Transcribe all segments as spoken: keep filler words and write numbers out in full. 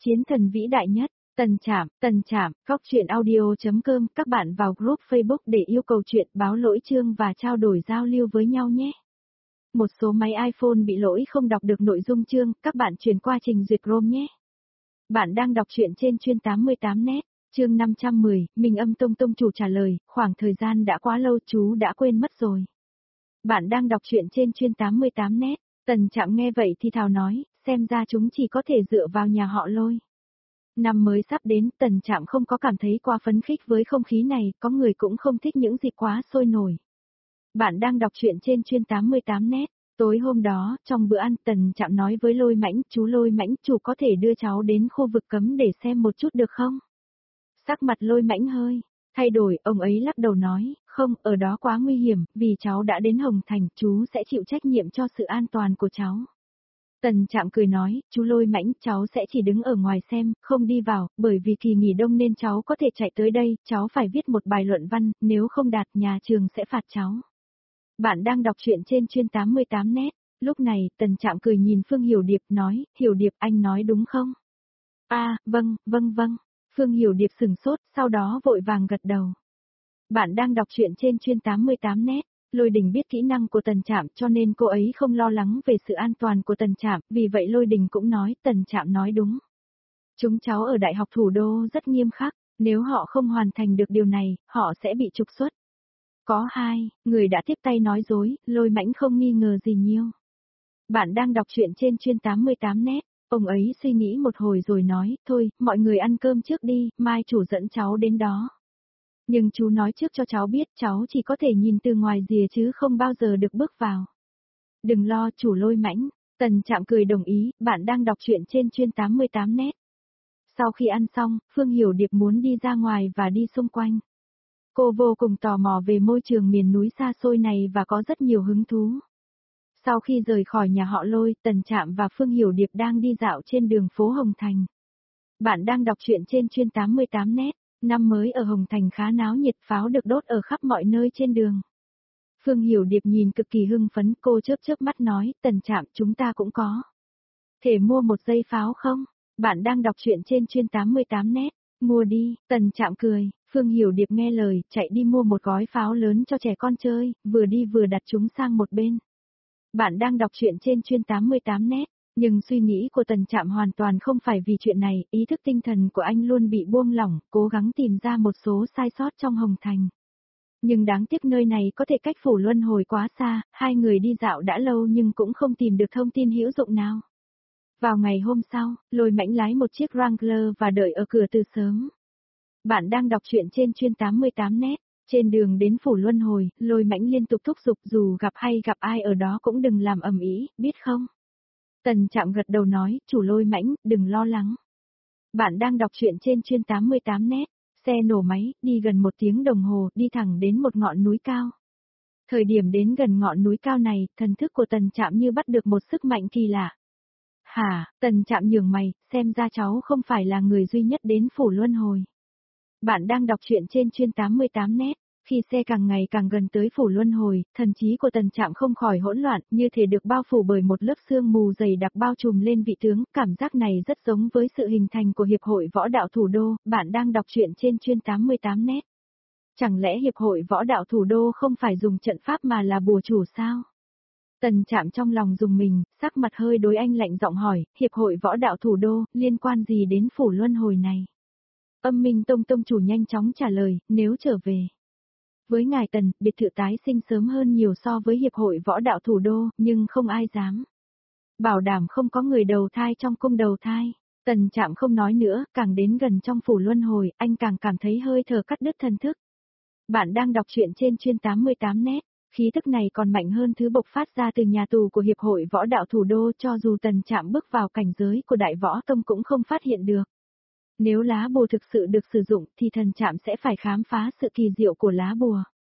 Chiến thần vĩ đại nhất, Tần Trạm, Tần Trạm, góc truyện audio.com, các bạn vào group Facebook để yêu cầu chuyện, báo lỗi chương và trao đổi giao lưu với nhau nhé. Một số máy iPhone bị lỗi không đọc được nội dung chương, các bạn chuyển qua trình duyệt Chrome nhé. Bạn đang đọc truyện trên chuyên tám mươi tám net, chương năm trăm mười, Minh Âm Tông Tông chủ trả lời, khoảng thời gian đã quá lâu chú đã quên mất rồi. Bạn đang đọc truyện trên chuyên tám mươi tám net, Tần Trạm nghe vậy thì thào nói, xem ra chúng chỉ có thể dựa vào nhà họ Lôi. Năm mới sắp đến, Tần Trạm không có cảm thấy quá phấn khích với không khí này, có người cũng không thích những dịp quá sôi nổi. Bạn đang đọc truyện trên chuyên tám mươi tám net. Tối hôm đó, trong bữa ăn, Tần Trạm nói với Lôi Mãnh, chú Lôi Mãnh, chú có thể đưa cháu đến khu vực cấm để xem một chút được không? Sắc mặt Lôi Mãnh hơi thay đổi, ông ấy lắc đầu nói, không, ở đó quá nguy hiểm, vì cháu đã đến Hồng Thành, chú sẽ chịu trách nhiệm cho sự an toàn của cháu. Tần Trạm cười nói, chú Lôi Mãnh, cháu sẽ chỉ đứng ở ngoài xem, không đi vào, bởi vì kỳ nghỉ đông nên cháu có thể chạy tới đây, cháu phải viết một bài luận văn, nếu không đạt nhà trường sẽ phạt cháu. Bạn đang đọc truyện trên chuyên tám mươi tám net, lúc này, Tần Trạm cười nhìn Phương Hiểu Điệp nói, Hiểu Điệp anh nói đúng không? À, vâng, vâng vâng, Phương Hiểu Điệp sừng sốt, sau đó vội vàng gật đầu. Bạn đang đọc truyện trên chuyên tám mươi tám net. Lôi Đình biết kỹ năng của Tần Trạm cho nên cô ấy không lo lắng về sự an toàn của Tần Trạm, vì vậy Lôi Đình cũng nói Tần Trạm nói đúng. Chúng cháu ở Đại học Thủ đô rất nghiêm khắc, nếu họ không hoàn thành được điều này, họ sẽ bị trục xuất. Có hai, người đã tiếp tay nói dối, Lôi Mãnh không nghi ngờ gì nhiều. Bạn đang đọc truyện trên chuyên tám mươi tám net, ông ấy suy nghĩ một hồi rồi nói, thôi, mọi người ăn cơm trước đi, mai chủ dẫn cháu đến đó. Nhưng chú nói trước cho cháu biết cháu chỉ có thể nhìn từ ngoài rìa chứ không bao giờ được bước vào. Đừng lo chủ Lôi Mãnh, Tần Trạm cười đồng ý, bạn đang đọc truyện trên chuyên tám mươi tám net. Sau khi ăn xong, Phương Hiểu Điệp muốn đi ra ngoài và đi xung quanh. Cô vô cùng tò mò về môi trường miền núi xa xôi này và có rất nhiều hứng thú. Sau khi rời khỏi nhà họ Lôi, Tần Trạm và Phương Hiểu Điệp đang đi dạo trên đường phố Hồng Thành. Bạn đang đọc truyện trên chuyên tám mươi tám net. Năm mới ở Hồng Thành khá náo nhiệt, pháo được đốt ở khắp mọi nơi trên đường. Phương Hiểu Điệp nhìn cực kỳ hưng phấn, cô chớp chớp mắt nói, Tần Trạm chúng ta cũng có. Thể mua một dây pháo không? Bạn đang đọc truyện trên chuyên tám mươi tám net. Mua đi, Tần Trạm cười, Phương Hiểu Điệp nghe lời, chạy đi mua một gói pháo lớn cho trẻ con chơi, vừa đi vừa đặt chúng sang một bên. Bạn đang đọc truyện trên chuyên tám mươi tám net. Nhưng suy nghĩ của Tần Trạm hoàn toàn không phải vì chuyện này, ý thức tinh thần của anh luôn bị buông lỏng, cố gắng tìm ra một số sai sót trong Hồng Thành. Nhưng đáng tiếc nơi này có thể cách phủ luân hồi quá xa, hai người đi dạo đã lâu nhưng cũng không tìm được thông tin hữu dụng nào. Vào ngày hôm sau, Lôi Mãnh lái một chiếc Wrangler và đợi ở cửa từ sớm. Bạn đang đọc truyện trên chuyên tám mươi tám net. Trên đường đến phủ luân hồi, Lôi Mãnh liên tục thúc giục dù gặp hay gặp ai ở đó cũng đừng làm ầm ĩ, biết không? Tần Trạm gật đầu nói, chủ Lôi Mãnh, đừng lo lắng. Bạn đang đọc truyện trên chuyên tám mươi tám net, xe nổ máy, đi gần một tiếng đồng hồ, đi thẳng đến một ngọn núi cao. Thời điểm đến gần ngọn núi cao này, thần thức của Tần Trạm như bắt được một sức mạnh kỳ lạ. Hả, Tần Trạm nhướng mày, xem ra cháu không phải là người duy nhất đến phủ luân hồi. Bạn đang đọc truyện trên chuyên tám mươi tám net. Khi xe càng ngày càng gần tới phủ luân hồi, thần trí của Tần Trạm không khỏi hỗn loạn, như thể được bao phủ bởi một lớp sương mù dày đặc bao trùm lên vị tướng, cảm giác này rất giống với sự hình thành của Hiệp hội Võ đạo Thủ đô, bạn đang đọc truyện trên chuyên tám mươi tám net. Chẳng lẽ Hiệp hội Võ đạo Thủ đô không phải dùng trận pháp mà là bùa chủ sao? Tần Trạm trong lòng dùng mình, sắc mặt hơi đối anh lạnh giọng hỏi, Hiệp hội Võ đạo Thủ đô, liên quan gì đến phủ luân hồi này? Âm Minh Tông Tông chủ nhanh chóng trả lời, nếu trở về. Với ngài Tần, biệt thự tái sinh sớm hơn nhiều so với Hiệp hội Võ đạo Thủ đô, nhưng không ai dám. Bảo đảm không có người đầu thai trong cung đầu thai. Tần Trạm không nói nữa, càng đến gần trong phủ luân hồi, anh càng cảm thấy hơi thở cắt đứt thần thức. Bạn đang đọc truyện trên chuyên tám mươi tám net, khí tức này còn mạnh hơn thứ bộc phát ra từ nhà tù của Hiệp hội Võ đạo Thủ đô, cho dù Tần Trạm bước vào cảnh giới của Đại Võ Tông cũng không phát hiện được. Nếu lá bùa thực sự được sử dụng thì Tần Trạm sẽ phải khám phá sự kỳ diệu của lá bùa.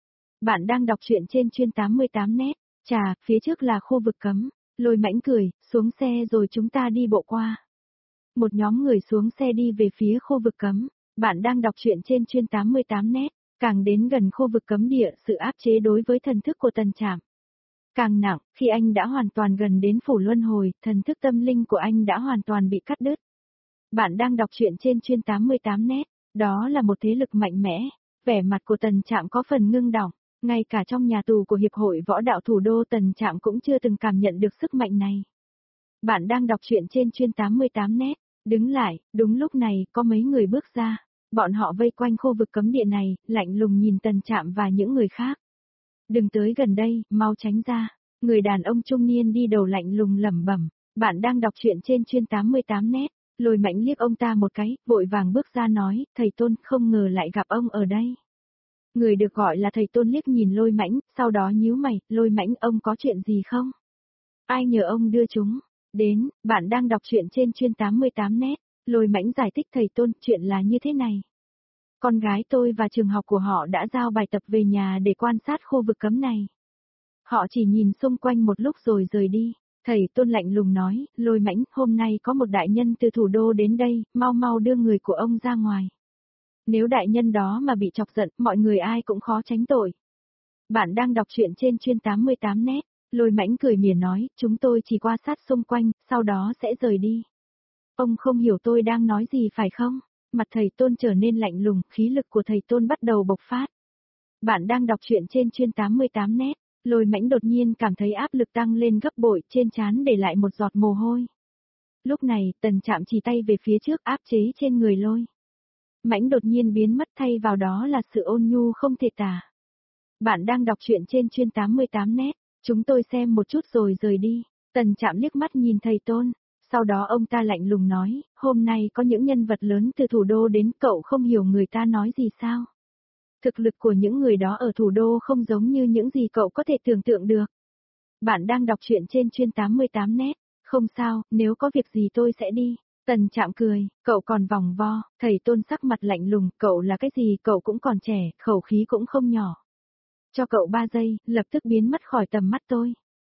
Bạn đang đọc truyện trên chuyên tám mươi tám net, chà, phía trước là khu vực cấm. Lôi Mãnh cười, xuống xe rồi chúng ta đi bộ qua. Một nhóm người xuống xe đi về phía khu vực cấm. Bạn đang đọc truyện trên chuyên tám mươi tám net, càng đến gần khu vực cấm địa, sự áp chế đối với thần thức của Tần Trạm càng nặng, khi anh đã hoàn toàn gần đến phủ luân hồi, thần thức tâm linh của anh đã hoàn toàn bị cắt đứt. Bạn đang đọc truyện trên chuyên tám mươi tám net, đó là một thế lực mạnh mẽ, vẻ mặt của Tần Trạm có phần ngưng đọng, ngay cả trong nhà tù của Hiệp hội Võ đạo Thủ đô Tần Trạm cũng chưa từng cảm nhận được sức mạnh này. Bạn đang đọc truyện trên chuyên tám mươi tám net, đứng lại, đúng lúc này có mấy người bước ra, bọn họ vây quanh khu vực cấm địa này, lạnh lùng nhìn Tần Trạm và những người khác. Đừng tới gần đây, mau tránh ra, người đàn ông trung niên đi đầu lạnh lùng lẩm bẩm. Bạn đang đọc truyện trên chuyên tám mươi tám net. Lôi Mãnh liếc ông ta một cái, vội vàng bước ra nói, thầy Tôn, không ngờ lại gặp ông ở đây. Người được gọi là thầy Tôn liếc nhìn Lôi Mãnh, sau đó nhíu mày, Lôi Mãnh, ông có chuyện gì không? Ai nhờ ông đưa chúng đến? Bạn đang đọc truyện trên chuyên tám mươi tám net. Lôi Mãnh giải thích, thầy Tôn, chuyện là như thế này. Con gái tôi và trường học của họ đã giao bài tập về nhà để quan sát khu vực cấm này. Họ chỉ nhìn xung quanh một lúc rồi rời đi. Thầy Tôn lạnh lùng nói, Lôi Mãnh, hôm nay có một đại nhân từ thủ đô đến đây, mau mau đưa người của ông ra ngoài. Nếu đại nhân đó mà bị chọc giận, mọi người ai cũng khó tránh tội. Bạn đang đọc truyện trên chuyên tám mươi tám net. Lôi Mãnh cười mỉa nói, chúng tôi chỉ qua sát xung quanh, sau đó sẽ rời đi. Ông không hiểu tôi đang nói gì phải không? Mặt thầy Tôn trở nên lạnh lùng, khí lực của thầy Tôn bắt đầu bộc phát. Bạn đang đọc truyện trên chuyên tám mươi tám net. Lôi Mãnh đột nhiên cảm thấy áp lực tăng lên gấp bội, trên trán để lại một giọt mồ hôi. Lúc này, Tần Trạm chỉ tay về phía trước áp chế trên người Lôi Mãnh đột nhiên biến mất, thay vào đó là sự ôn nhu không thể tả. Bạn đang đọc truyện trên chuyên tám mươi tám net, chúng tôi xem một chút rồi rời đi. Tần Trạm liếc mắt nhìn thầy Tôn, sau đó ông ta lạnh lùng nói, hôm nay có những nhân vật lớn từ thủ đô đến, cậu không hiểu người ta nói gì sao? Thực lực của những người đó ở thủ đô không giống như những gì cậu có thể tưởng tượng được. Bạn đang đọc truyện trên chuyên tám mươi tám net, không sao, nếu có việc gì tôi sẽ đi. Tần Trạm cười, cậu còn vòng vo, thầy Tôn sắc mặt lạnh lùng, cậu là cái gì, cậu cũng còn trẻ, khẩu khí cũng không nhỏ. Cho cậu ba giây, lập tức biến mất khỏi tầm mắt tôi.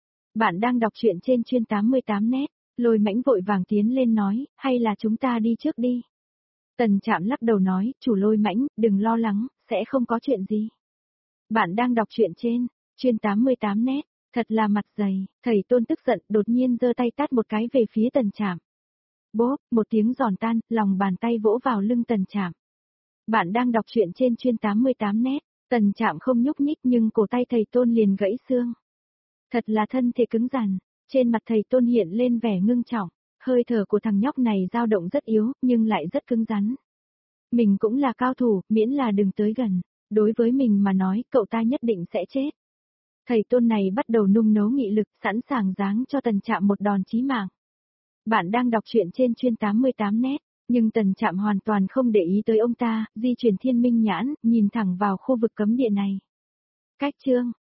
Bạn đang đọc truyện trên chuyên tám mươi tám net, Lôi Mãnh vội vàng tiến lên nói, hay là chúng ta đi trước đi. Tần Trạm lắc đầu nói, chủ Lôi Mãnh, đừng lo lắng, sẽ không có chuyện gì. Bạn đang đọc truyện trên chuyên tám mươi tám net, thật là mặt dày, thầy Tôn tức giận, đột nhiên giơ tay tát một cái về phía Tần Trạm. Bốp, một tiếng giòn tan, lòng bàn tay vỗ vào lưng Tần Trạm. Bạn đang đọc truyện trên chuyên tám mươi tám net, Tần Trạm không nhúc nhích nhưng cổ tay thầy Tôn liền gãy xương. Thật là thân thể cứng rắn, trên mặt thầy Tôn hiện lên vẻ ngưng trọng, hơi thở của thằng nhóc này dao động rất yếu, nhưng lại rất cứng rắn. Mình cũng là cao thủ, miễn là đừng tới gần, đối với mình mà nói, cậu ta nhất định sẽ chết. Thầy Tôn này bắt đầu nung nấu nghị lực, sẵn sàng giáng cho Tần Trạm một đòn chí mạng. Bạn đang đọc truyện trên chuyên tám mươi tám net, nhưng Tần Trạm hoàn toàn không để ý tới ông ta, di chuyển thiên minh nhãn, nhìn thẳng vào khu vực cấm địa này. Cách chương